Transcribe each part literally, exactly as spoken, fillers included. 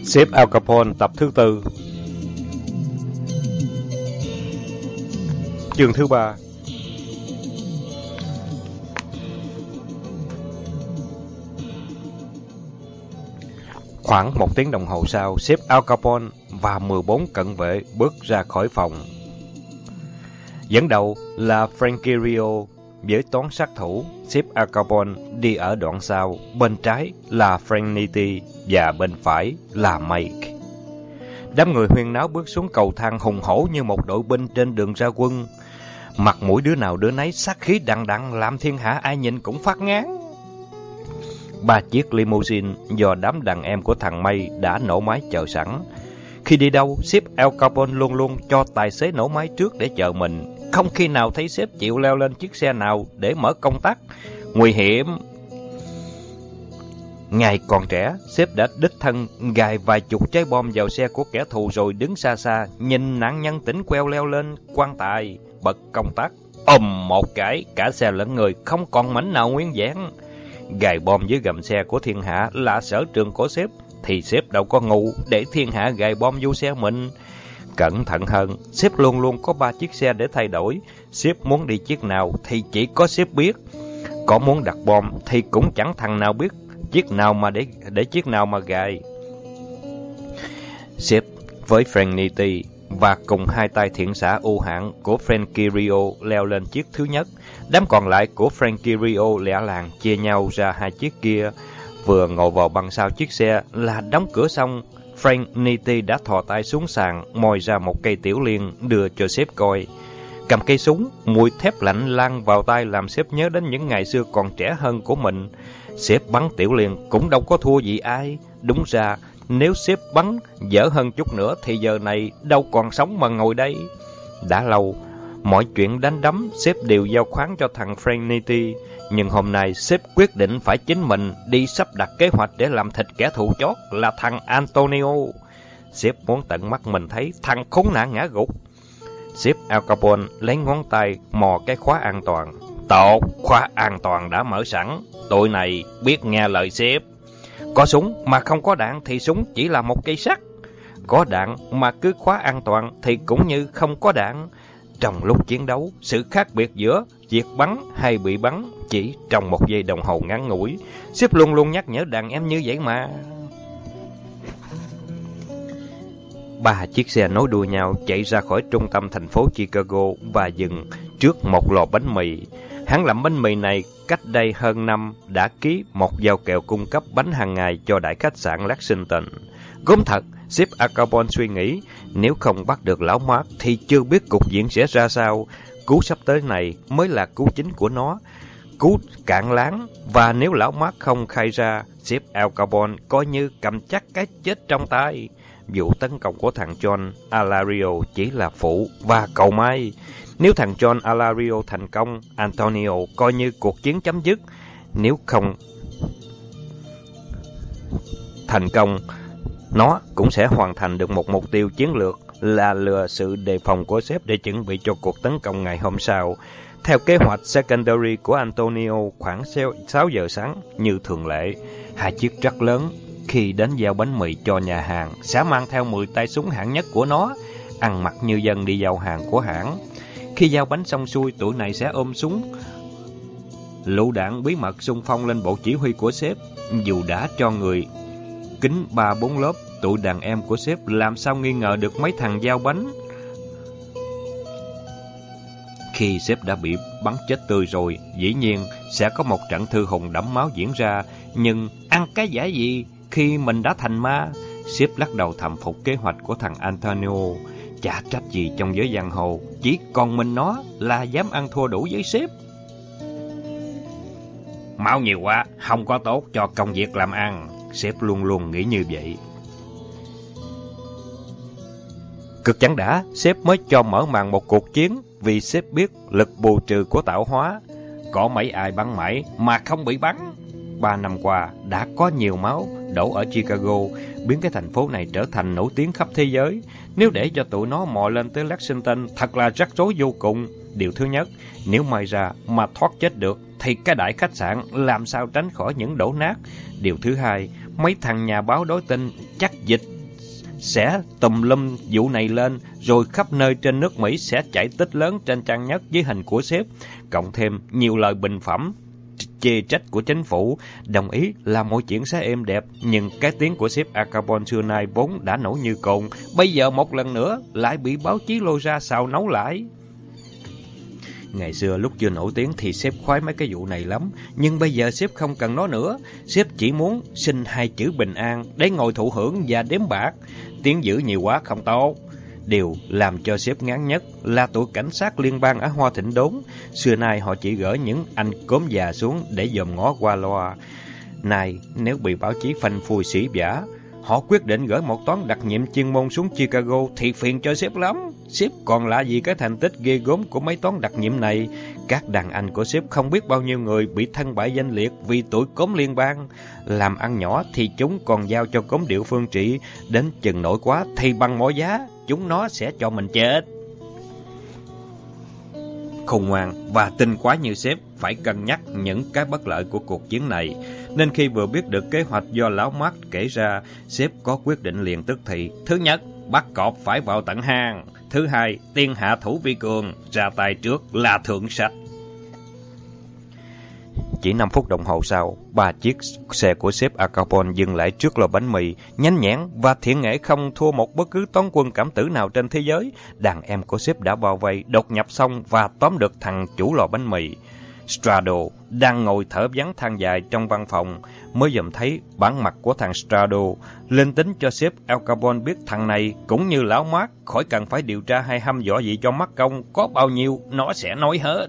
Sếp Al Capone tập thứ tư. Chương thứ ba. Khoảng một tiếng đồng hồ sau, sếp Al Capone và mười bốn cận vệ bước ra khỏi phòng. Dẫn đầu là Frankie Rio với toán sát thủ. Sếp Al Capone đi ở đoạn sau, bên trái là Frank Nitti và bên phải là Mike. Đám người huyên náo bước xuống cầu thang hùng hổ như một đội binh trên đường ra quân. Mặt mũi đứa nào đứa nấy sát khí đằng đằng, làm thiên hạ ai nhìn cũng phát ngán. Ba chiếc limousine do đám đàn em của thằng May đã nổ máy chờ sẵn. Khi đi đâu, sếp Al Capone luôn luôn cho tài xế nổ máy trước để chờ mình. Không khi nào thấy sếp chịu leo lên chiếc xe nào để mở công tắc. Nguy hiểm. Ngày còn trẻ, sếp đã đích thân gài vài chục trái bom vào xe của kẻ thù rồi đứng xa xa, nhìn nạn nhân tỉnh queo leo lên quan tài, bật công tắc. Ầm một cái, cả xe lẫn người không còn mảnh nào nguyên vẹn. Gài bom dưới gầm xe của thiên hạ là sở trường của sếp, thì sếp đâu có ngu để thiên hạ gài bom vô xe mình. Cẩn thận hơn, sếp luôn luôn có ba chiếc xe để thay đổi. Sếp muốn đi chiếc nào thì chỉ có sếp biết. Có muốn đặt bom thì cũng chẳng thằng nào biết chiếc nào mà để để chiếc nào mà gài. Sếp với Frank Nitti và cùng hai tay thiện xạ ưu hạng của Frankie Rio leo lên chiếc thứ nhất. Đám còn lại của Frankie Rio lẻ làng chia nhau ra hai chiếc kia. Vừa ngồi vào băng sau chiếc xe là đóng cửa xong, Frank Nitti đã thò tay xuống sàn, moi ra một cây tiểu liên đưa cho sếp coi. Cầm cây súng, mùi thép lạnh lan vào tay làm sếp nhớ đến những ngày xưa còn trẻ hơn của mình. Sếp bắn tiểu liên cũng đâu có thua gì ai. Đúng ra, nếu sếp bắn dở hơn chút nữa thì giờ này đâu còn sống mà ngồi đây. Đã lâu, mọi chuyện đánh đấm sếp đều giao khoán cho thằng Frank Nitti. Nhưng hôm nay sếp quyết định phải chính mình đi sắp đặt kế hoạch để làm thịt kẻ thù chót là thằng Antonio. Sếp muốn tận mắt mình thấy thằng khốn nạn ngã gục. Sếp Al Capone lấy ngón tay mò cái khóa an toàn. Tốt, khóa an toàn đã mở sẵn. Tụi này biết nghe lời sếp. Có súng mà không có đạn thì súng chỉ là một cây sắt. Có đạn mà cứ khóa an toàn thì cũng như không có đạn. Trong lúc chiến đấu, sự khác biệt giữa việc bắn hay bị bắn chỉ trong một giây đồng hồ ngắn ngủi. Sếp luôn luôn nhắc nhở đàn em như vậy mà. Ba chiếc xe nối đuôi nhau chạy ra khỏi trung tâm thành phố Chicago và dừng trước một lò bánh mì. Hãng làm bánh mì này cách đây hơn năm đã ký một giao kèo cung cấp bánh hàng ngày cho đại khách sạn Lexington. Gốm thật, sếp Al Capone suy nghĩ, nếu không bắt được lão Mark thì chưa biết cục diện sẽ ra sao. Cú sắp tới này mới là cú chính của nó, cú cạn láng. Và nếu lão Mark không khai ra, sếp Al Capone coi như cầm chắc cái chết trong tay. Vụ tấn công của thằng John Alario chỉ là phụ và cầu may. Nếu thằng John Alario thành công, Antonio coi như cuộc chiến chấm dứt. Nếu không thành công, nó cũng sẽ hoàn thành được một mục tiêu chiến lược là lừa sự đề phòng của sếp để chuẩn bị cho cuộc tấn công ngày hôm sau. Theo kế hoạch secondary của Antonio, khoảng sáu giờ sáng như thường lệ, hai chiếc truck lớn khi đến giao bánh mì cho nhà hàng sẽ mang theo mười tay súng hạng nhất của nó, ăn mặc như dân đi giao hàng của hãng. Khi giao bánh xong xuôi, tụi này sẽ ôm súng lựu đạn bí mật xung phong lên bộ chỉ huy của sếp. Dù đã cho người kính ba bốn lớp, tụi đàn em của sếp làm sao nghi ngờ được mấy thằng giao bánh. Khi sếp đã bị bắn chết tươi rồi, dĩ nhiên sẽ có một trận thư hùng đẫm máu diễn ra. Nhưng ăn cái giả gì khi mình đã thành ma? Sếp lắc đầu thầm phục kế hoạch của thằng Antonio. Chả trách gì trong giới giang hồ, chỉ còn mình nó là dám ăn thua đủ với sếp. Máu nhiều quá, không có tốt cho công việc làm ăn. Sếp luôn luôn nghĩ như vậy. Cực chẳng đã, sếp mới cho mở màn một cuộc chiến, vì sếp biết lực bù trừ của tạo hóa. Có mấy ai bắn mãi mà không bị bắn. Ba năm qua đã có nhiều máu đổ ở Chicago, biến cái thành phố này trở thành nổi tiếng khắp thế giới. Nếu để cho tụi nó mò lên tới Lexington, thật là rắc rối vô cùng. Điều thứ nhất, nếu may ra mà thoát chết được, thì cái đại khách sạn làm sao tránh khỏi những đổ nát. Điều thứ hai, mấy thằng nhà báo đối tin chắc dịch sẽ tùm lum vụ này lên, rồi khắp nơi trên nước Mỹ sẽ chảy tích lớn trên trang nhất với hình của sếp, cộng thêm nhiều lời bình phẩm, chê trách của chính phủ, đồng ý là mọi chuyện sẽ êm đẹp, nhưng cái tiếng của sếp Al Capone xưa nay vốn đã nổi như cồn, bây giờ một lần nữa lại bị báo chí lôi ra xào nấu lại. Ngày xưa lúc chưa nổi tiếng thì sếp khoái mấy cái vụ này lắm, nhưng bây giờ sếp không cần nó nữa, sếp chỉ muốn xin hai chữ bình an để ngồi thụ hưởng và đếm bạc. Tiếng dữ nhiều quá không tốt. Điều làm cho sếp ngán nhất là tụi cảnh sát liên bang ở Hoa Thịnh Đốn. Xưa nay họ chỉ gửi những anh cốm già xuống để dòm ngó qua loa. Này, nếu bị báo chí phanh phui sỉ vả, họ quyết định gửi một toán đặc nhiệm chuyên môn xuống Chicago thì phiền cho sếp lắm. Sếp còn lạ gì cái thành tích ghê gớm của mấy toán đặc nhiệm này. Các đàn anh của sếp không biết bao nhiêu người bị thân bại danh liệt vì tội cốm liên bang. Làm ăn nhỏ thì chúng còn giao cho cốm địa phương trị, đến chừng nổi quá thì bằng mọi giá chúng nó sẽ cho mình chết. Khôn ngoan và tinh quái như sếp phải cân nhắc những cái bất lợi của cuộc chiến này, nên khi vừa biết được kế hoạch do lão Mark kể ra, sếp có quyết định liền tức thì. Thứ nhất, bắt cọp phải vào tận hang. Thứ hai, tiên hạ thủ vi cường, ra tay trước là thượng sách. Chỉ năm phút đồng hồ sau, ba chiếc xe của sếp Al Capone dừng lại trước lò bánh mì, nhanh nhẹn và thiện nghệ không thua một bất cứ toán quân cảm tử nào trên thế giới. Đàn em của sếp đã bao vây, đột nhập xong và tóm được thằng chủ lò bánh mì. Strado đang ngồi thở vắng than dài trong văn phòng, mới dòm thấy bản mặt của thằng Strado, lên tính cho sếp Al Capone biết thằng này cũng như lão Mark, khỏi cần phải điều tra hay hăm dọa gì cho mắc công, có bao nhiêu nó sẽ nói hết.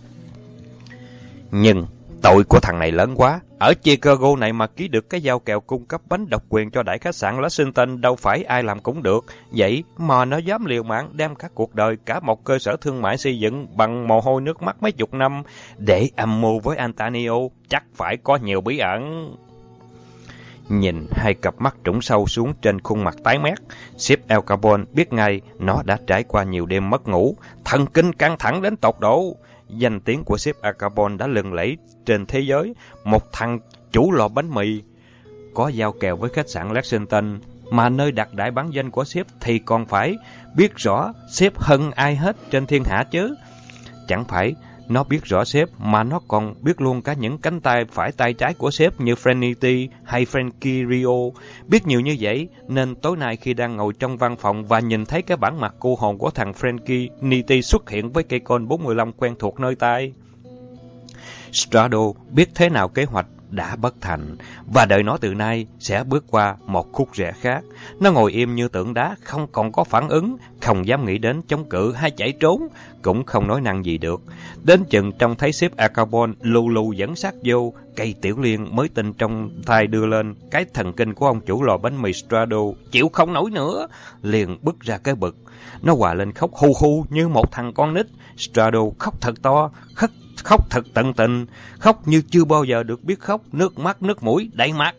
Nhưng tội của thằng này lớn quá. Ở Chicago này mà ký được cái giao kèo cung cấp bánh độc quyền cho đại khách sạn Lexington đâu phải ai làm cũng được. Vậy mà nó dám liều mạng đem cả cuộc đời, cả một cơ sở thương mại xây dựng bằng mồ hôi nước mắt mấy chục năm để âm mưu với Antonio, chắc phải có nhiều bí ẩn. Nhìn hai cặp mắt trũng sâu xuống trên khuôn mặt tái mét, sếp Al Capone biết ngay nó đã trải qua nhiều đêm mất ngủ, thần kinh căng thẳng đến tột độ. Danh tiếng của sếp Al Capone đã lừng lẫy trên thế giới. Một thằng chủ lò bánh mì có giao kèo với khách sạn Lexington, mà nơi đặt đại bản doanh của sếp thì còn phải biết rõ sếp hơn ai hết trên thiên hạ chứ. Chẳng phải nó biết rõ sếp, mà nó còn biết luôn cả những cánh tay phải tay trái của sếp như Franity hay Frankie Rio. Biết nhiều như vậy, nên tối nay khi đang ngồi trong văn phòng và nhìn thấy cái bản mặt cô hồn của thằng Frankie Nitti xuất hiện với cây côn bốn mươi lăm quen thuộc nơi tai, Strado biết thế nào kế hoạch đã bất thành, và đợi nó từ nay sẽ bước qua một khúc rẽ khác. Nó ngồi im như tượng đá, không còn có phản ứng, không dám nghĩ đến chống cự hay chạy trốn, cũng không nói năng gì được. Đến chừng trông thấy sếp Al Capone lù lù dẫn sát vô, cây tiểu liên mới tin trong tai đưa lên, cái thần kinh của ông chủ lò bánh mì Strado chịu không nổi nữa, liền bứt ra cái bực. Nó hòa lên khóc hu hu như một thằng con nít. Strado khóc thật to, khóc khóc thật tận tình, khóc như chưa bao giờ được biết khóc, nước mắt nước mũi đầy mặt.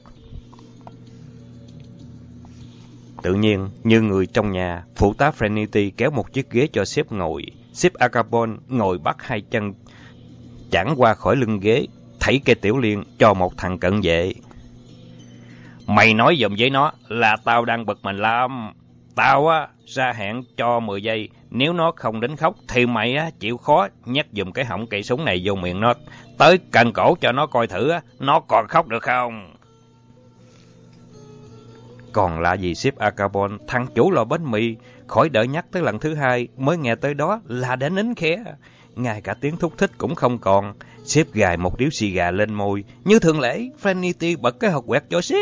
Tự nhiên, như người trong nhà, phụ tá Franity kéo một chiếc ghế cho sếp ngồi. Sếp Al Capone ngồi bắt hai chân chảng qua khỏi lưng ghế, thảy cây tiểu liên cho một thằng cận vệ. Mày nói giùm với nó là tao đang bực mình lắm. Tao á ra hẹn cho mười giây, nếu nó không đến khóc thì mày á chịu khó nhét giùm cái họng cây súng này vô miệng nó, tới cần cổ cho nó coi thử á, nó còn khóc được không? Còn lạ gì sếp Al Capone, thằng chủ lò bánh mì, khỏi đợi nhắc tới lần thứ hai, mới nghe tới đó là đã nín khẽ. Ngay cả tiếng thúc thích cũng không còn. Sếp gài một điếu xì gà lên môi. Như thường lệ, Franity bật cái hộp quẹt cho sếp.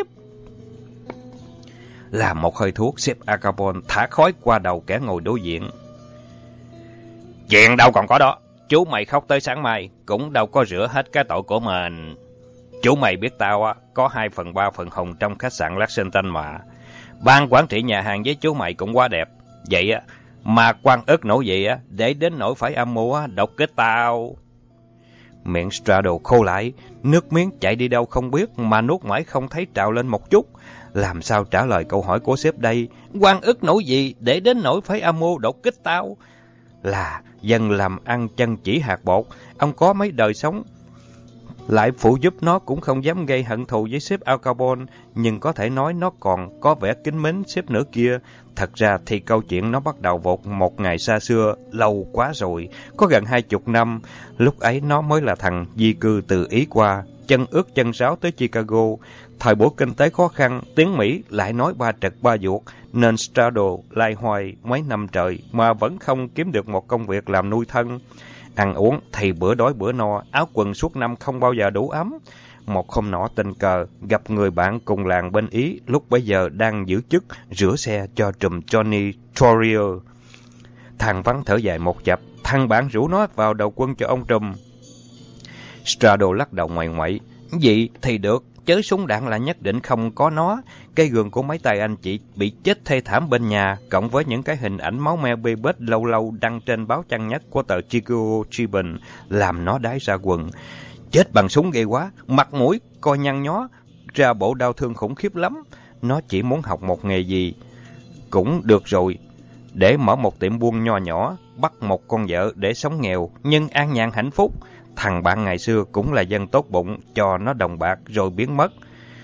Làm một hơi thuốc, sếp Al Capone thả khói qua đầu kẻ ngồi đối diện. Chuyện đâu còn có đó. Chú mày khóc tới sáng mai, cũng đâu có rửa hết cái tội của mình. Chú mày biết tao á, có hai phần ba phần hồng trong khách sạn Lexington mà. Ban quản trị nhà hàng với chú mày cũng quá đẹp. Vậy á, mà quan ức nổi vậy á, để đến nỗi phải âm mưu á, độc kích tao. Miệng Strado khô lại, nước miếng chạy đi đâu không biết, mà nuốt mãi không thấy trào lên một chút. Làm sao trả lời câu hỏi của sếp đây? Quan ức nổi gì để đến nỗi phải âm mưu đột kích tao? Là dân làm ăn chân chỉ hạt bột, ông có mấy đời sống lại phụ giúp nó cũng không dám gây hận thù với sếp Al Capone, nhưng có thể nói nó còn có vẻ kính mến sếp nữa kia. Thật ra thì câu chuyện nó bắt đầu vào một ngày xa xưa, lâu quá rồi, có gần hai chục năm. Lúc ấy nó mới là thằng di cư từ Ý qua, chân ướt chân ráo tới Chicago. Thời buổi kinh tế khó khăn, tiếng Mỹ lại nói ba trật ba vuột, nên Strado lai hoài mấy năm trời mà vẫn không kiếm được một công việc làm nuôi thân. Ăn uống thì bữa đói bữa no, áo quần suốt năm không bao giờ đủ ấm. Một hôm nọ tình cờ gặp người bạn cùng làng bên Ý, lúc bấy giờ đang giữ chức rửa xe cho trùm Johnny Torrio. Thằng Văn thở dài một chập, thằng bạn rủ nó vào đầu quân cho ông trùm. Strado lắc đầu ngoại ngoại, vậy thì được, chớ súng đạn là nhất định không có nó. Cây gường của mấy tay anh chị bị chết thê thảm bên nhà, cộng với những cái hình ảnh máu me bê bết lâu lâu đăng trên báo trang nhất của tờ Chicago Tribune, làm nó đái ra quần. Chết bằng súng ghê quá, mặt mũi coi nhăn nhó, ra bộ đau thương khủng khiếp lắm. Nó chỉ muốn học một nghề gì cũng được rồi, để mở một tiệm buôn nho nhỏ, bắt một con vợ để sống nghèo nhưng an nhàn hạnh phúc. Thằng bạn ngày xưa cũng là dân tốt bụng, cho nó đồng bạc rồi biến mất.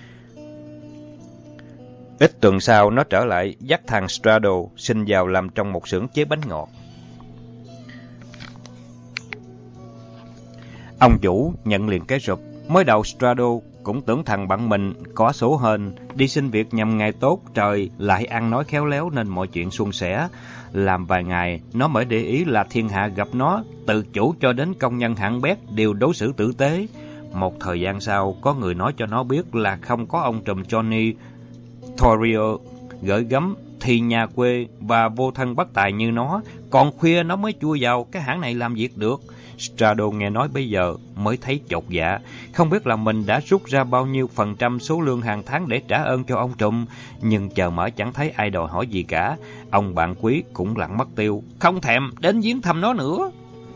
Ít tuần sau, nó trở lại dắt thằng Strado xin vào làm trong một xưởng chế bánh ngọt. Ông chủ nhận liền cái rụp. Mới đầu Strado cũng tưởng thằng bạn mình có số hên, đi xin việc nhằm ngày tốt trời, lại ăn nói khéo léo nên mọi chuyện suôn sẻ. Làm vài ngày, nó mới để ý là thiên hạ gặp nó, từ chủ cho đến công nhân hạng bét đều đối xử tử tế. Một thời gian sau, có người nói cho nó biết là không có ông trùm Johnny Torrio gửi gắm thì nhà quê và vô thân bất tài như nó, còn khuya nó mới chui vào cái hãng này làm việc được. Strado nghe nói bây giờ mới thấy chột dạ, không biết là mình đã rút ra bao nhiêu phần trăm số lương hàng tháng để trả ơn cho ông trùm, nhưng chờ mãi chẳng thấy ai đòi hỏi gì cả. Ông bạn quý cũng lặng mất tiêu, không thèm đến viếng thăm nó nữa.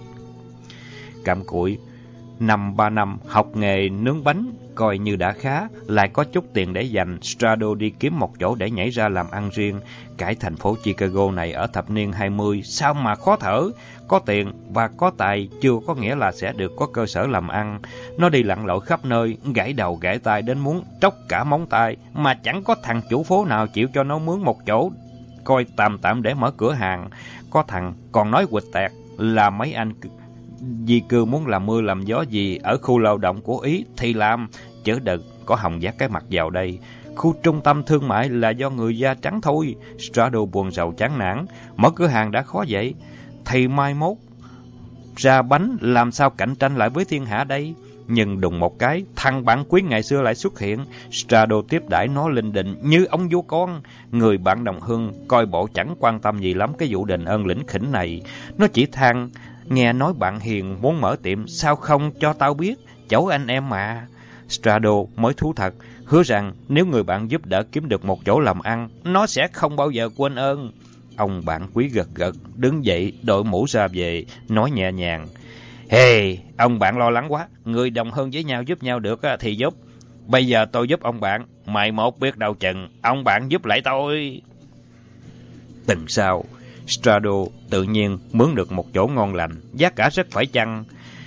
Cặm cụi năm ba năm học nghề nướng bánh coi như đã khá, lại có chút tiền để dành. Strado đi kiếm một chỗ để nhảy ra làm ăn riêng. Cái thành phố Chicago này ở thập niên hai mươi sao mà khó thở. Có tiền và có tài chưa có nghĩa là sẽ được có cơ sở làm ăn. Nó đi lặn lội khắp nơi, gãy đầu gãy tay đến muốn tróc cả móng tay, mà chẳng có thằng chủ phố nào chịu cho nó mướn một chỗ coi tạm tạm để mở cửa hàng. Có thằng còn nói quịch tẹt là mấy anh di cư muốn làm mưa làm gió gì ở khu lao động của Ý thì làm, chớ đừng có hòng dắt cái mặt vào đây. Khu trung tâm thương mại là do người da trắng thôi. Strado buồn rầu chán nản, mở cửa hàng đã khó vậy, thì mai mốt ra bánh làm sao cạnh tranh lại với thiên hạ đây. Nhưng đùng một cái, thằng bạn quý ngày xưa lại xuất hiện. Strado tiếp đãi nó linh đình như ông vua con. Người bạn đồng hương coi bộ chẳng quan tâm gì lắm cái vụ đền ơn lĩnh khỉnh này. Nó chỉ than, nghe nói bạn Hiền muốn mở tiệm, sao không cho tao biết, chỗ anh em mà. Strado mới thú thật, hứa rằng nếu người bạn giúp đỡ kiếm được một chỗ làm ăn, nó sẽ không bao giờ quên ơn. Ông bạn quý gật gật, đứng dậy, đội mũ ra về, nói nhẹ nhàng, hey, ông bạn lo lắng quá, người đồng hương với nhau giúp nhau được thì giúp. Bây giờ tôi giúp ông bạn, mày một biết đâu chừng, ông bạn giúp lại tôi. Tuần sau, Strado tự nhiên mướn được một chỗ ngon lành, giá cả rất phải chăng.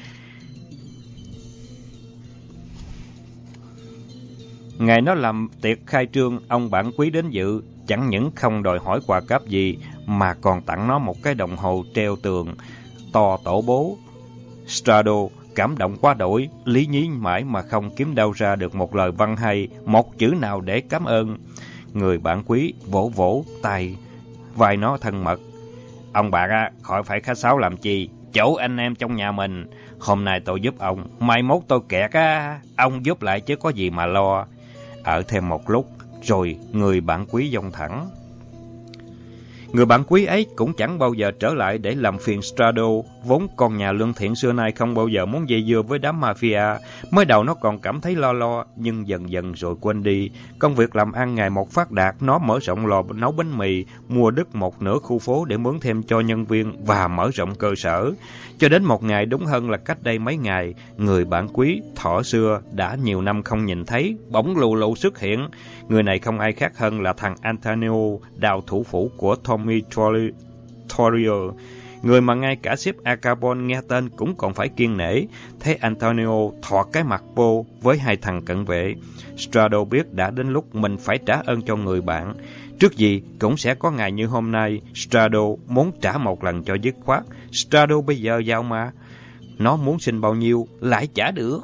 Ngày nó làm tiệc khai trương, ông bạn quý đến dự, chẳng những không đòi hỏi quà cáp gì, mà còn tặng nó một cái đồng hồ treo tường, to tổ bố. Strado cảm động quá đổi, lý nhí mãi mà không kiếm đâu ra được một lời văn hay, một chữ nào để cảm ơn. Người bạn quý vỗ vỗ tay vai nó thân mật. Ông bạn á, khỏi phải khách sáo làm chi, chỗ anh em trong nhà mình. Hôm nay tôi giúp ông, mai mốt tôi kẹt á, ông giúp lại chứ có gì mà lo. Ở thêm một lúc, rồi người bạn quý dông thẳng. Người bạn quý ấy cũng chẳng bao giờ trở lại để làm phiền Strado, vốn con nhà lương thiện xưa nay không bao giờ muốn dây dưa với đám mafia. Mới đầu nó còn cảm thấy lo lo, nhưng dần dần rồi quên đi. Công việc làm ăn ngày một phát đạt, nó mở rộng lò nấu bánh mì, mua đứt một nửa khu phố để mướn thêm cho nhân viên và mở rộng cơ sở. Cho đến một ngày, đúng hơn là cách đây mấy ngày, người bạn quý thỏ xưa đã nhiều năm không nhìn thấy, bỗng lù lù xuất hiện. Người này không ai khác hơn là thằng Antonio, đào thủ phủ của Tommy Torrio. người mà ngay cả sếp Al Capone nghe tên cũng còn phải kiêng nể. Thấy Antonio thọ cái mặt vô với hai thằng cận vệ, Strado biết đã đến lúc mình phải trả ơn cho người bạn. Trước gì cũng sẽ có ngày như hôm nay, Strado muốn trả một lần cho dứt khoát. Strado bây giờ giàu mà, nó muốn xin bao nhiêu lại trả được.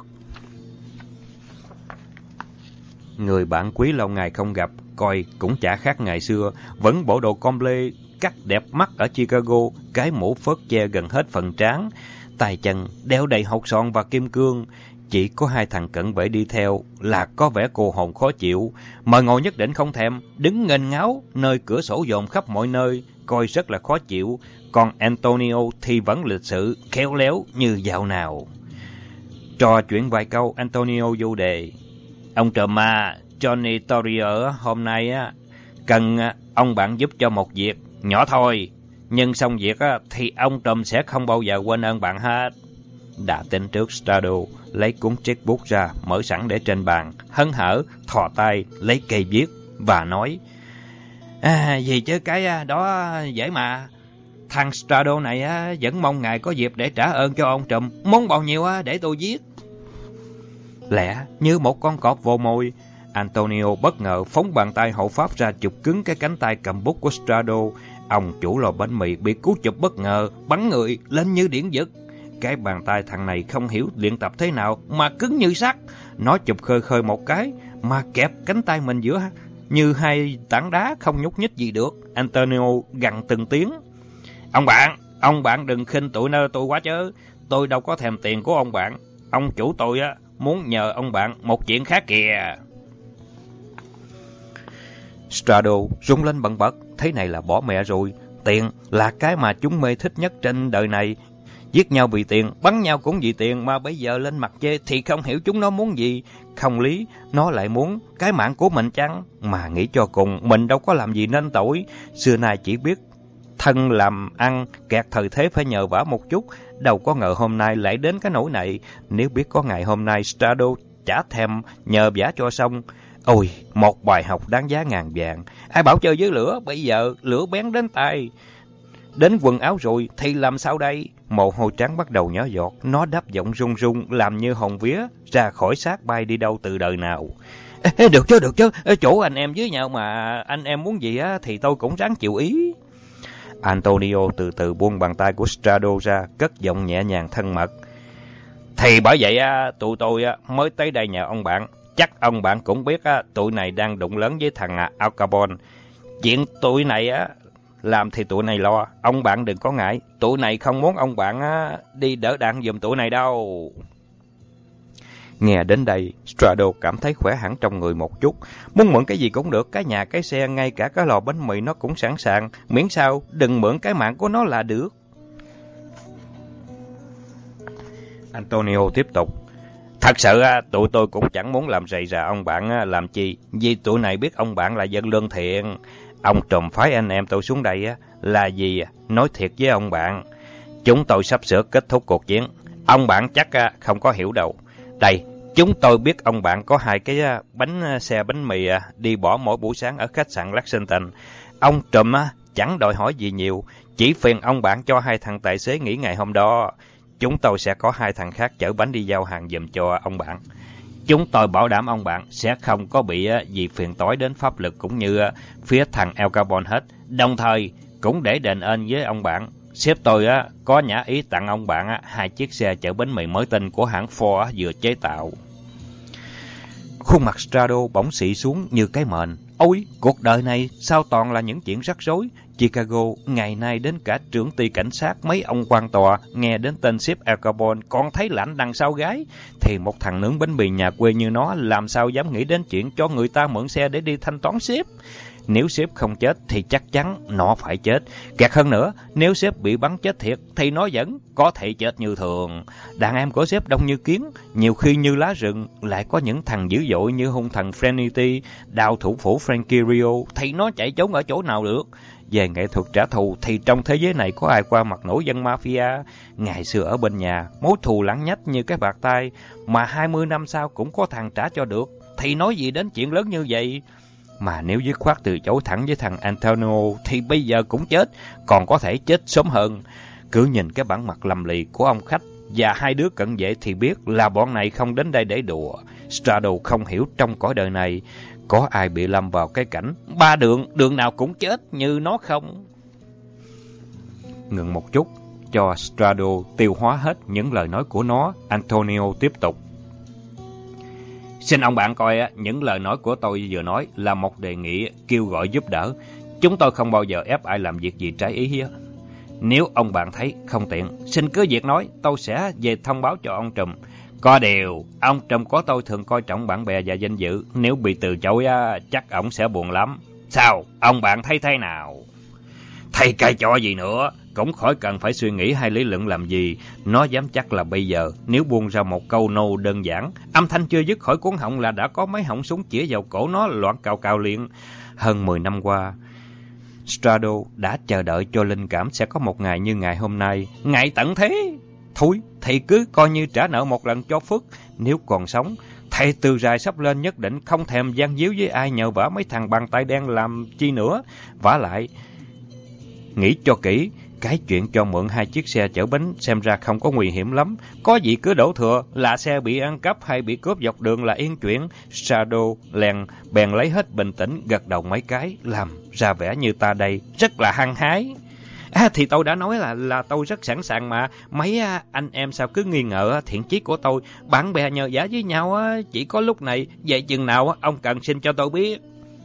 Người bạn quý lâu ngày không gặp, coi cũng chả khác ngày xưa, vẫn bộ đồ comble cắt đẹp mắt ở Chicago, cái mũ phớt che gần hết phần trán, tay chân đeo đầy hột son và kim cương. Chỉ có hai thằng cận vệ đi theo là có vẻ cô hồn khó chịu, mời ngồi nhất định không thèm, đứng nghênh ngáo nơi cửa sổ dồn khắp mọi nơi, coi rất là khó chịu. Còn Antonio thì vẫn lịch sự, khéo léo như dạo nào. Trò chuyện vài câu, Antonio vô đề. Ông trùm mà, Johnny Torrier hôm nay á cần ông bạn giúp cho một việc nhỏ thôi, nhưng xong việc á thì ông trùm sẽ không bao giờ quên ơn bạn hết. Đã tính trước, Strado lấy cuốn checkbook ra, mở sẵn để trên bàn, hớn hở thò tay lấy cây viết và nói: À, gì chứ cái đó dễ mà. Thằng Strado này á vẫn mong ngài có dịp để trả ơn cho ông trùm. Muốn bao nhiêu á để tôi viết. Lẽ như một con cọp vô môi, Antonio bất ngờ phóng bàn tay hộ pháp ra chụp cứng cái cánh tay cầm bút của Strado. Ông chủ lò bánh mì bị cú chụp bất ngờ, bắn người lên như điển giật. Cái bàn tay thằng này không hiểu luyện tập thế nào mà cứng như sắt. Nó chụp khơi khơi một cái mà kẹp cánh tay mình giữa như hai tảng đá không nhúc nhích gì được. Antonio gằn từng tiếng: Ông bạn, ông bạn đừng khinh tụi nơ tôi quá chứ. Tôi đâu có thèm tiền của ông bạn. Ông chủ tôi á muốn nhờ ông bạn một chuyện khác kìa. Strado rung lên bần bật, thế này là bỏ mẹ rồi. Tiền là cái mà chúng mê thích nhất trên đời này. Giết nhau vì tiền, bắn nhau cũng vì tiền, mà bây giờ lên mặt chê thì không hiểu chúng nó muốn gì. Không lý, nó lại muốn cái mạng của mình chăng? Mà nghĩ cho cùng, mình đâu có làm gì nên tội. Xưa nay chỉ biết thân làm ăn, kẹt thời thế phải nhờ vả một chút. Đâu có ngờ hôm nay lại đến cái nỗi này. Nếu biết có ngày hôm nay, Strado chả thèm nhờ vả cho xong. Ôi, một bài học đáng giá ngàn vàng. Ai bảo chơi với lửa, bây giờ lửa bén đến tay, đến quần áo rồi thì làm sao đây? Mồ hôi trắng bắt đầu nhỏ giọt, nó đáp giọng run run làm như hồn vía ra khỏi xác bay đi đâu từ đời nào. Ê, được chứ, được chứ, chỗ anh em với nhau mà, anh em muốn gì á thì tôi cũng ráng chịu ý. Antonio từ từ buông bàn tay của Strado ra, cất giọng nhẹ nhàng thân mật. Thì bởi vậy á, tụi tôi á mới tới đây nhờ ông bạn. Chắc ông bạn cũng biết á, tụi này đang đụng lớn với thằng Al Capone. Chuyện tụi này á làm thì tụi này lo, ông bạn đừng có ngại. Tụi này không muốn ông bạn á đi đỡ đạn giùm tụi này đâu. Nghe đến đây, Strado cảm thấy khỏe hẳn trong người một chút. Muốn mượn cái gì cũng được, cái nhà, cái xe, ngay cả cái lò bánh mì nó cũng sẵn sàng. Miễn sao đừng mượn cái mạng của nó là được. Antonio tiếp tục. Thật sự tụi tôi cũng chẳng muốn làm rầy rà ông bạn làm chi, vì tụi này biết ông bạn là dân lương thiện. Ông trùm phái anh em tôi xuống đây là gì? Nói thiệt với ông bạn, chúng tôi sắp sửa kết thúc cuộc chiến. Ông bạn chắc không có hiểu đâu. Đây, chúng tôi biết ông bạn có hai cái bánh xe bánh mì đi bỏ mỗi buổi sáng ở khách sạn Lexington. Ông trùm chẳng đòi hỏi gì nhiều, chỉ phiền ông bạn cho hai thằng tài xế nghỉ ngày hôm đó. Chúng tôi sẽ có hai thằng khác chở bánh đi giao hàng giùm cho ông bạn. Chúng tôi bảo đảm ông bạn sẽ không có bị gì phiền toái đến pháp lực cũng như phía thằng Al Capone hết. Đồng thời cũng để đền ơn với ông bạn, sếp tôi có nhã ý tặng ông bạn hai chiếc xe chở bánh mì mới tinh của hãng Ford vừa chế tạo. Khuôn mặt Strado bỗng xị xuống như cái mền. Ôi, cuộc đời này sao toàn là những chuyện rắc rối. Chicago ngày nay đến cả trưởng ty cảnh sát, mấy ông quan tòa nghe đến tên sếp Al Capone còn thấy lạnh đằng sau gái. Thì một thằng nướng bánh mì nhà quê như nó làm sao dám nghĩ đến chuyện cho người ta mượn xe để đi thanh toán sếp. Nếu sếp không chết thì chắc chắn nó phải chết. Kẹt hơn nữa, nếu sếp bị bắn chết thiệt thì nó vẫn có thể chết như thường. Đàn em của sếp đông như kiến, nhiều khi như lá rừng. Lại có những thằng dữ dội như hung thần Frenity, đào thủ phủ Frankie Rio, thì nó chạy trốn ở chỗ nào được. Về nghệ thuật trả thù thì trong thế giới này có ai qua mặt nổi dân mafia. Ngày xưa ở bên nhà, mối thù lẳng nhách như cái bạc tay, mà hai mươi năm sau cũng có thằng trả cho được, thì nói gì đến chuyện lớn như vậy. Mà nếu dứt khoát từ chối thẳng với thằng Antonio thì bây giờ cũng chết, còn có thể chết sớm hơn. Cứ nhìn cái bản mặt lầm lì của ông khách và hai đứa cận vệ thì biết là bọn này không đến đây để đùa. Straddle không hiểu trong cõi đời này có ai bị lâm vào cái cảnh ba đường, đường nào cũng chết như nó không. Ngừng một chút, cho Straddle tiêu hóa hết những lời nói của nó, Antonio tiếp tục. Xin ông bạn coi, những lời nói của tôi vừa nói là một đề nghị kêu gọi giúp đỡ. Chúng tôi không bao giờ ép ai làm việc gì trái ý. Nếu ông bạn thấy không tiện, xin cứ việc nói, tôi sẽ về thông báo cho ông Trùm. Có điều, ông Trùm của tôi thường coi trọng bạn bè và danh dự. Nếu bị từ chối, chắc ông sẽ buồn lắm. Sao? Ông bạn thấy thế nào? Thầy cai trò gì nữa? Cũng khỏi cần phải suy nghĩ hay lý luận làm gì. Nó dám chắc là bây giờ, nếu buông ra một câu nô đơn giản, âm thanh chưa dứt khỏi cuốn họng là đã có mấy họng súng chĩa vào cổ nó loạn cào cào liền. Hơn mười năm qua, Straddle đã chờ đợi cho linh cảm sẽ có một ngày như ngày hôm nay. Ngày tận thế. Thôi, thầy cứ coi như trả nợ một lần cho phước. Nếu còn sống, thầy từ dài sắp lên nhất định không thèm gian díu với ai nhờ vả mấy thằng bàn tay đen làm chi nữa. Vả lại, nghĩ cho kỹ, cái chuyện cho mượn hai chiếc xe chở bánh xem ra không có nguy hiểm lắm. Có gì cứ đổ thừa là xe bị ăn cắp hay bị cướp dọc đường là yên chuyện. Straddle lèn bèn lấy hết bình tĩnh, gật đầu mấy cái, làm ra vẻ như ta đây rất là hăng hái. À, thì tôi đã nói là là tôi rất sẵn sàng mà. Mấy anh em sao cứ nghi ngờ thiện chí của tôi. Bạn bè nhờ vả với nhau chỉ có lúc này. Vậy chừng nào ông cần xin cho tôi biết.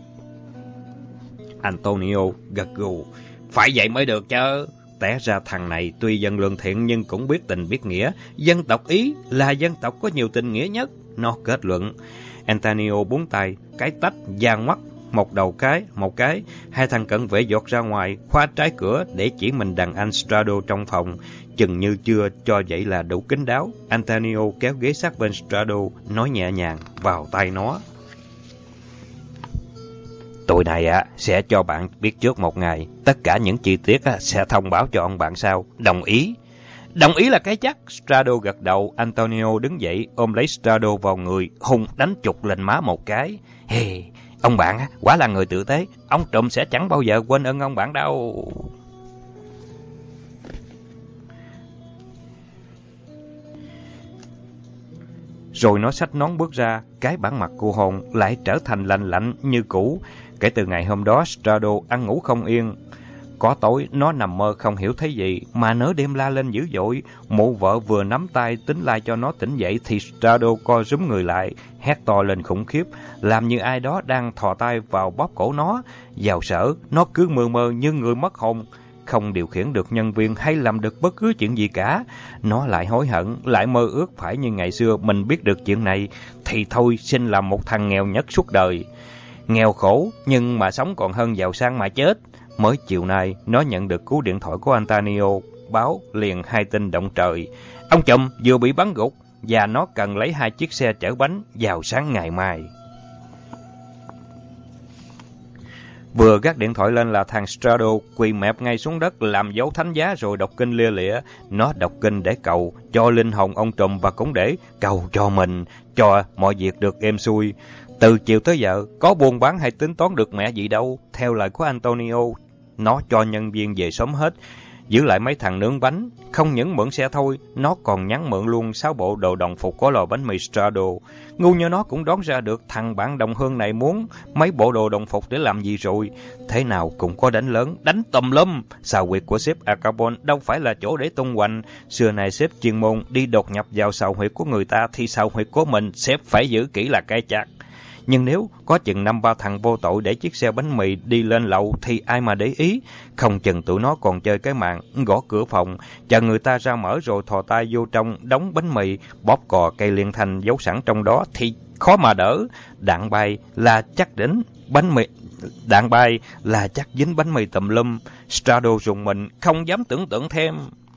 Antonio gật gù. Phải vậy mới được chứ. Té ra thằng này tuy dân lương thiện nhưng cũng biết tình biết nghĩa. Dân tộc Ý là dân tộc có nhiều tình nghĩa nhất. Nó kết luận. Antonio búng tay, cái tách, giang mắt. Một đầu cái, một cái, hai thằng cận vệ giọt ra ngoài, khóa trái cửa để chỉ mình đàn anh Straddle trong phòng. Chừng như chưa cho vậy là đủ kín đáo. Antonio kéo ghế sát bên Straddle, nói nhẹ nhàng vào tai nó. Tụi này á sẽ cho bạn biết trước một ngày. Tất cả những chi tiết á, sẽ thông báo cho ông bạn sau. Đồng ý? Đồng ý là cái chắc. Straddle gật đầu. Antonio đứng dậy, ôm lấy Straddle vào người, hung đánh chụp lên má một cái. Hey, ông bạn á, quả là người tử tế. Ông Trùm sẽ chẳng bao giờ quên ơn ông bạn đâu. Rồi nó xách nón bước ra, cái bản mặt cô hồn lại trở thành lạnh lạnh như cũ. Kể từ ngày hôm đó, Straddle ăn ngủ không yên. Có tối, nó nằm mơ không hiểu thấy gì, mà nửa đêm la lên dữ dội. Mụ vợ vừa nắm tay tính lai cho nó tỉnh dậy, thì Straddle co rúm người lại, hét to lên khủng khiếp, làm như ai đó đang thò tay vào bóp cổ nó. Vào sở, nó cứ mơ mơ như người mất hồn, không điều khiển được nhân viên hay làm được bất cứ chuyện gì cả. Nó lại hối hận, lại mơ ước phải như ngày xưa mình biết được chuyện này, thì thôi xin làm một thằng nghèo nhất suốt đời. Nghèo khổ, nhưng mà sống còn hơn giàu sang mà chết. Mới chiều nay, nó nhận được cú điện thoại của Antonio, báo liền hai tin động trời. Ông Trùm vừa bị bắn gục, và nó cần lấy hai chiếc xe chở bánh vào sáng ngày mai. Vừa gác điện thoại lên là thằng Straddle quỳ mẹp ngay xuống đất làm dấu thánh giá rồi đọc kinh lia lịa. Nó đọc kinh để cầu cho linh hồn ông Trùm và cũng để cầu cho mình, cho mọi việc được êm xuôi. Từ chiều tới giờ, có buôn bán hay tính toán được mẹ gì đâu. Theo lời của Antonio, nó cho nhân viên về sớm hết, giữ lại mấy thằng nướng bánh. Không những mượn xe thôi, nó còn nhắn mượn luôn sáu bộ đồ đồng phục của lò bánh mì Straddle. Ngu như nó cũng đoán ra được thằng bạn đồng hương này muốn mấy bộ đồ đồng phục để làm gì rồi. Thế nào cũng có đánh lớn, đánh tùm lum. Xào huyệt của sếp Al Capone đâu phải là chỗ để tung hoành. Xưa này sếp chuyên môn đi đột nhập vào xào huyệt của người ta, thì xào huyệt của mình sếp phải giữ kỹ là cái chặt. Nhưng nếu có chừng năm ba thằng vô tội để chiếc xe bánh mì đi lên lầu thì ai mà để ý. Không chừng tụi nó còn chơi cái màn gõ cửa phòng, chờ người ta ra mở rồi thò tay vô trong đóng bánh mì, bóp cò cây liên thanh giấu sẵn trong đó thì khó mà đỡ. Đạn bay là chắc đến bánh mì, đạn bay là chắc dính bánh mì tùm lum. Straddle rùng mình không dám tưởng tượng thêm.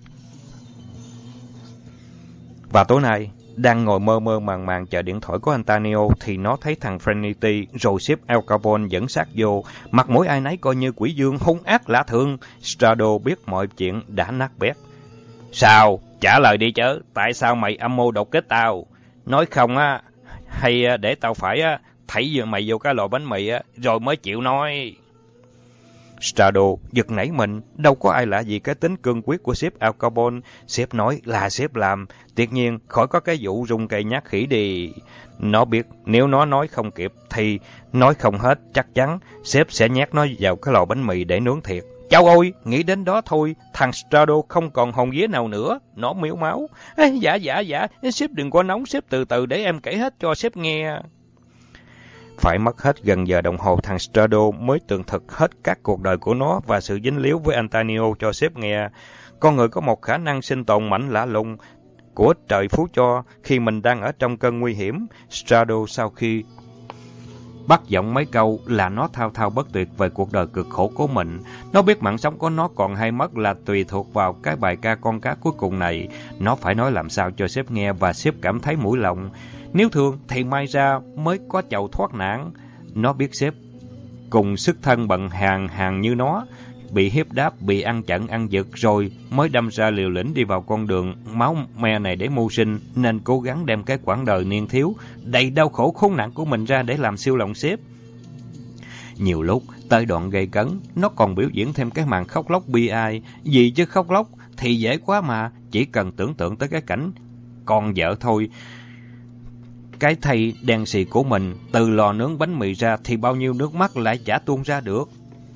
Và tối nay, đang ngồi mơ mơ màng màng chờ điện thoại của Antonio thì nó thấy thằng Frenity rồi sếp Al Capone dẫn sát vô, mặt mũi ai nấy coi như quỷ dương hung ác lạ thường. Straddle biết mọi chuyện đã nát bét. Sao? Trả lời đi chứ, tại sao mày âm mưu đột kích tao? Nói không á, hay để tao phải á thảy mày vô cái lò bánh mì á rồi mới chịu nói. Strado giật nảy mình, đâu có ai lạ gì cái tính cương quyết của sếp Al Capone. Sếp nói là sếp làm, tuyệt nhiên khỏi có cái vụ rung cây nhát khỉ đi. Nó biết nếu nó nói không kịp thì nói không hết, chắc chắn sếp sẽ nhét nó vào cái lò bánh mì để nướng thiệt. Cháu ơi, nghĩ đến đó thôi, thằng Strado không còn hồn vía nào nữa. Nó miếu máu. Ê, dạ, dạ, dạ, sếp đừng có nóng, sếp từ từ để em kể hết cho sếp nghe. Phải mất hết gần giờ đồng hồ thằng Strado mới tường thực hết các cuộc đời của nó và sự dính líu với Antonio cho sếp nghe. Con người có một khả năng sinh tồn mạnh lạ lùng của trời phú cho khi mình đang ở trong cơn nguy hiểm. Strado sau khi bắt giọng mấy câu là nó thao thao bất tuyệt về cuộc đời cực khổ của mình. Nó biết mạng sống của nó còn hay mất là tùy thuộc vào cái bài ca con cá cuối cùng này. Nó phải nói làm sao cho sếp nghe và sếp cảm thấy mũi lòng. Nếu thương thì may ra mới có chầu thoát nạn. Nó biết sếp cùng sức thân bận hàng hàng như nó, bị hiếp đáp, bị ăn chặn ăn giật rồi mới đâm ra liều lĩnh đi vào con đường máu me này để mưu sinh, nên cố gắng đem cái quãng đời niên thiếu đầy đau khổ khốn nạn của mình ra để làm siêu lòng sếp. Nhiều lúc tới đoạn gây cấn, nó còn biểu diễn thêm cái màn khóc lóc bi ai. Gì chứ khóc lóc thì dễ quá mà, chỉ cần tưởng tượng tới cái cảnh con vợ thôi, cái thây đen xì của mình từ lò nướng bánh mì ra thì bao nhiêu nước mắt lại chả tuôn ra được.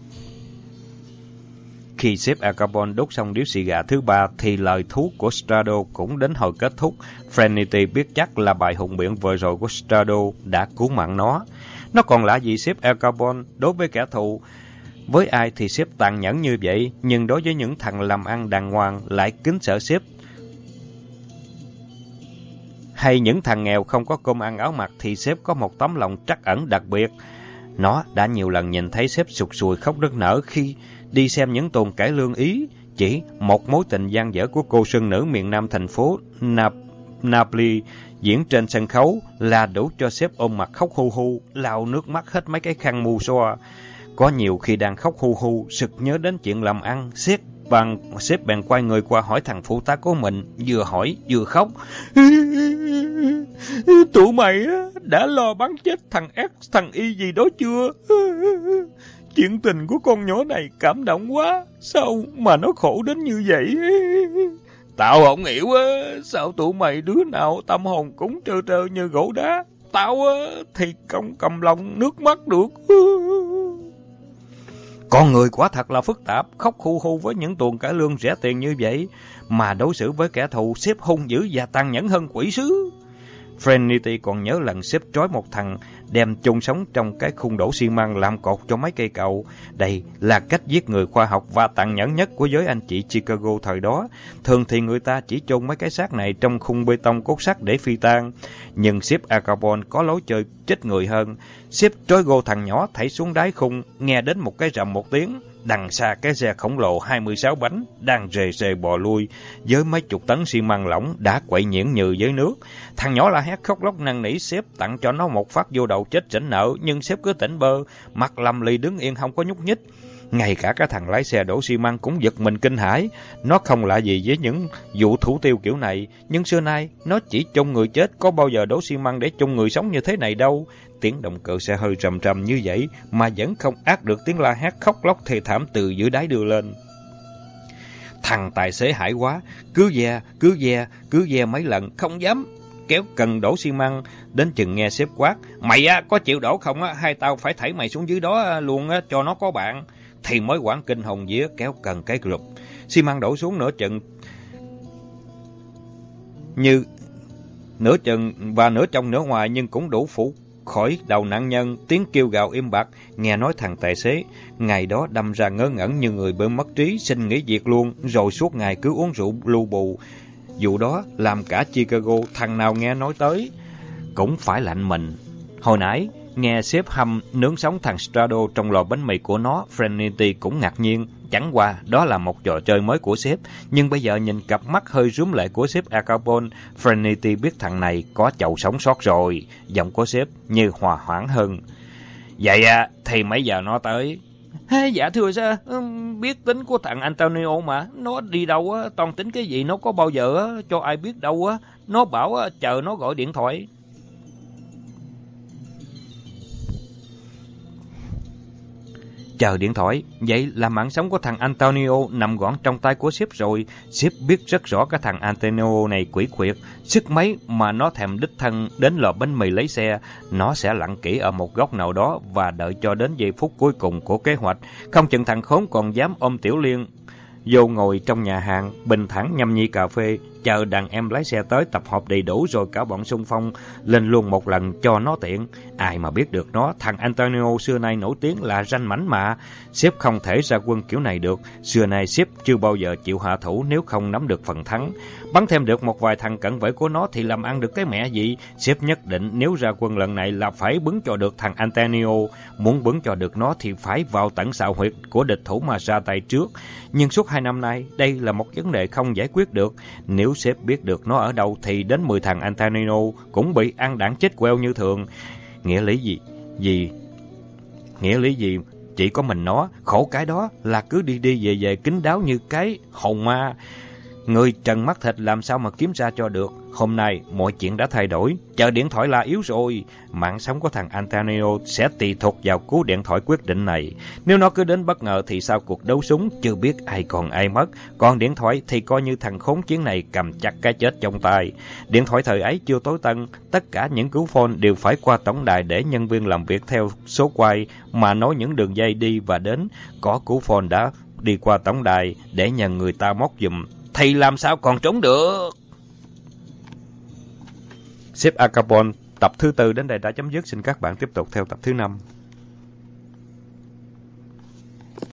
Khi sếp Al Capone đốt xong điếu xì gà thứ ba thì lời thú của Strado cũng đến hồi kết thúc. Franity biết chắc là bài hùng biện vừa rồi của Strado đã cứu mạng nó. Nó còn lạ gì sếp Al Capone đối với kẻ thù. Với ai thì sếp tàn nhẫn như vậy, nhưng đối với những thằng làm ăn đàng hoàng lại kính sợ sếp. Hay những thằng nghèo không có cơm ăn áo mặc thì sếp có một tấm lòng trắc ẩn đặc biệt. Nó đã nhiều lần nhìn thấy sếp sụt sùi khóc nức nở khi đi xem những tuồng cải lương Ý. Chỉ một mối tình gian dở của cô sơn nữ miền Nam thành phố Nap Napoli diễn trên sân khấu là đủ cho sếp ôm mặt khóc hu hu, lau nước mắt hết mấy cái khăn mù xoa. Có nhiều khi đang khóc hu hu, sực nhớ đến chuyện làm ăn, sếp bằng sếp bèn quay người qua hỏi thằng phụ tá của mình, vừa hỏi vừa khóc. Tụi mày đã lo bắn chết thằng X, thằng Y gì đó chưa? Chuyện tình của con nhỏ này cảm động quá, sao mà nó khổ đến như vậy? Tao không hiểu á, sao tụi mày đứa nào tâm hồn cũng trơ trơ như gỗ đá. Tao á thì không cầm lòng nước mắt được. Con người quả thật là phức tạp, khóc hu hu với những tuồng cải lương rẻ tiền như vậy, mà đối xử với kẻ thù sếp hung dữ và tàn nhẫn hơn quỷ sứ. Franity còn nhớ lần sếp trói một thằng đem chôn sống trong cái khung đổ xi măng làm cột cho mấy cây cầu. Đây là cách giết người khoa học và tàn nhẫn nhất của giới anh chị Chicago thời đó. Thường thì người ta chỉ chôn mấy cái xác này trong khung bê tông cốt sắt để phi tang. Nhưng sếp Al Capone có lối chơi chết người hơn. Sếp trói gô thằng nhỏ thảy xuống đáy khung, nghe đến một cái rầm một tiếng. Đằng xa cái xe khổng lồ hai mươi sáu bánh đang rề rề bò lui với mấy chục tấn xi măng lỏng đã quậy nhiễu nhừ với nước. Thằng nhỏ la hét khóc lóc năn nỉ sếp tặng cho nó một phát vô đầu chết chỉnh nợ, nhưng sếp cứ tỉnh bơ, mặt lầm lì đứng yên không có nhúc nhích. Ngay cả cái thằng lái xe đổ xi măng cũng giật mình kinh hãi. Nó không lạ gì với những vụ thủ tiêu kiểu này, nhưng xưa nay nó chỉ chôn người chết, có bao giờ đổ xi măng để chôn người sống như thế này đâu. Tiếng động cơ xe hơi rầm rầm như vậy mà vẫn không át được tiếng la hét khóc lóc thê thảm từ giữa đáy đưa lên. Thằng tài xế hãi quá, cứ ve, cứ ve, cứ ve mấy lần, không dám kéo cần đổ xi măng, đến chừng nghe sếp quát, mày á có chịu đổ không á, hay tao phải thảy mày xuống dưới đó luôn á cho nó có bạn. Thì mới quảng kinh hồn vía kéo cần cái group. Xi măng đổ xuống nửa chừng như nửa chừng và nửa trong nửa ngoài, nhưng cũng đủ phủ khỏi đầu nạn nhân. Tiếng kêu gào im bặt. Nghe nói thằng tài xế ngày đó đâm ra ngớ ngẩn như người bị mất trí, xin nghỉ việc luôn, rồi suốt ngày cứ uống rượu lu bù. Vụ đó làm cả Chicago thằng nào nghe nói tới cũng phải lạnh mình. Hồi nãy nghe sếp hâm nướng sống thằng Strado trong lò bánh mì của nó, Franity cũng ngạc nhiên. Chẳng qua đó là một trò chơi mới của sếp, nhưng bây giờ nhìn cặp mắt hơi rúm lệ của sếp Al Capone, Franity biết thằng này có chậu sống sót rồi. Giọng của sếp như hòa hoãn hơn. Vậy à, thì mấy giờ nó tới? Hey, dạ thưa sir, biết tính của thằng Antonio mà, nó đi đâu á, toàn tính cái gì nó có bao giờ á, cho ai biết đâu á, nó bảo á, chờ nó gọi điện thoại. Chờ điện thoại, vậy là mạng sống của thằng Antonio nằm gọn trong tay của sếp rồi. Sếp biết rất rõ cái thằng Antonio này quỷ quyệt, sức mấy mà nó thèm đích thân đến lò bánh mì lấy xe. Nó sẽ lặng kỹ ở một góc nào đó và đợi cho đến giây phút cuối cùng của kế hoạch. Không chừng thằng khốn còn dám ôm Tiểu Liên vô ngồi trong nhà hàng, bình thản nhâm nhi cà phê, chờ đàn em lái xe tới tập hợp đầy đủ rồi cả bọn xung phong lên luôn một lần cho nó tiện. Ai mà biết được nó, thằng Antonio xưa nay nổi tiếng là ranh mãnh mà. Sếp không thể ra quân kiểu này được. Xưa nay sếp chưa bao giờ chịu hạ thủ nếu không nắm được phần thắng. Bắn thêm được một vài thằng cận vệ của nó thì làm ăn được cái mẹ gì. Sếp nhất định nếu ra quân lần này là phải bứng cho được thằng Antonio. Muốn bứng cho được nó thì phải vào tận xào huyệt của địch thủ mà ra tay trước. Nhưng suốt hai năm nay, đây là một vấn đề không giải quyết được. Nếu sếp biết được nó ở đâu thì đến mười thằng Antonio cũng bị ăn đạn chết queo như thường. Nghĩa lý gì? Gì? Nghĩa lý gì? Chỉ có mình nó, khổ cái đó là cứ đi đi về về kín đáo như cái hồn ma. Người trần mắt thịt làm sao mà kiếm ra cho được. Hôm nay mọi chuyện đã thay đổi. Chờ điện thoại là yếu rồi. Mạng sống của thằng Antonio sẽ tùy thuộc vào cú điện thoại quyết định này. Nếu nó cứ đến bất ngờ thì sau cuộc đấu súng chưa biết ai còn ai mất. Còn điện thoại thì coi như thằng khốn chiến này cầm chặt cái chết trong tay. Điện thoại thời ấy chưa tối tân. Tất cả những cú phone đều phải qua tổng đài để nhân viên làm việc theo số quay mà nối những đường dây đi và đến. Có cú phone đã đi qua tổng đài để nhờ người ta móc giùm thì làm sao còn trốn được. Sếp Al Capone tập thứ tư đến đây đã chấm dứt. Xin các bạn tiếp tục theo tập thứ năm.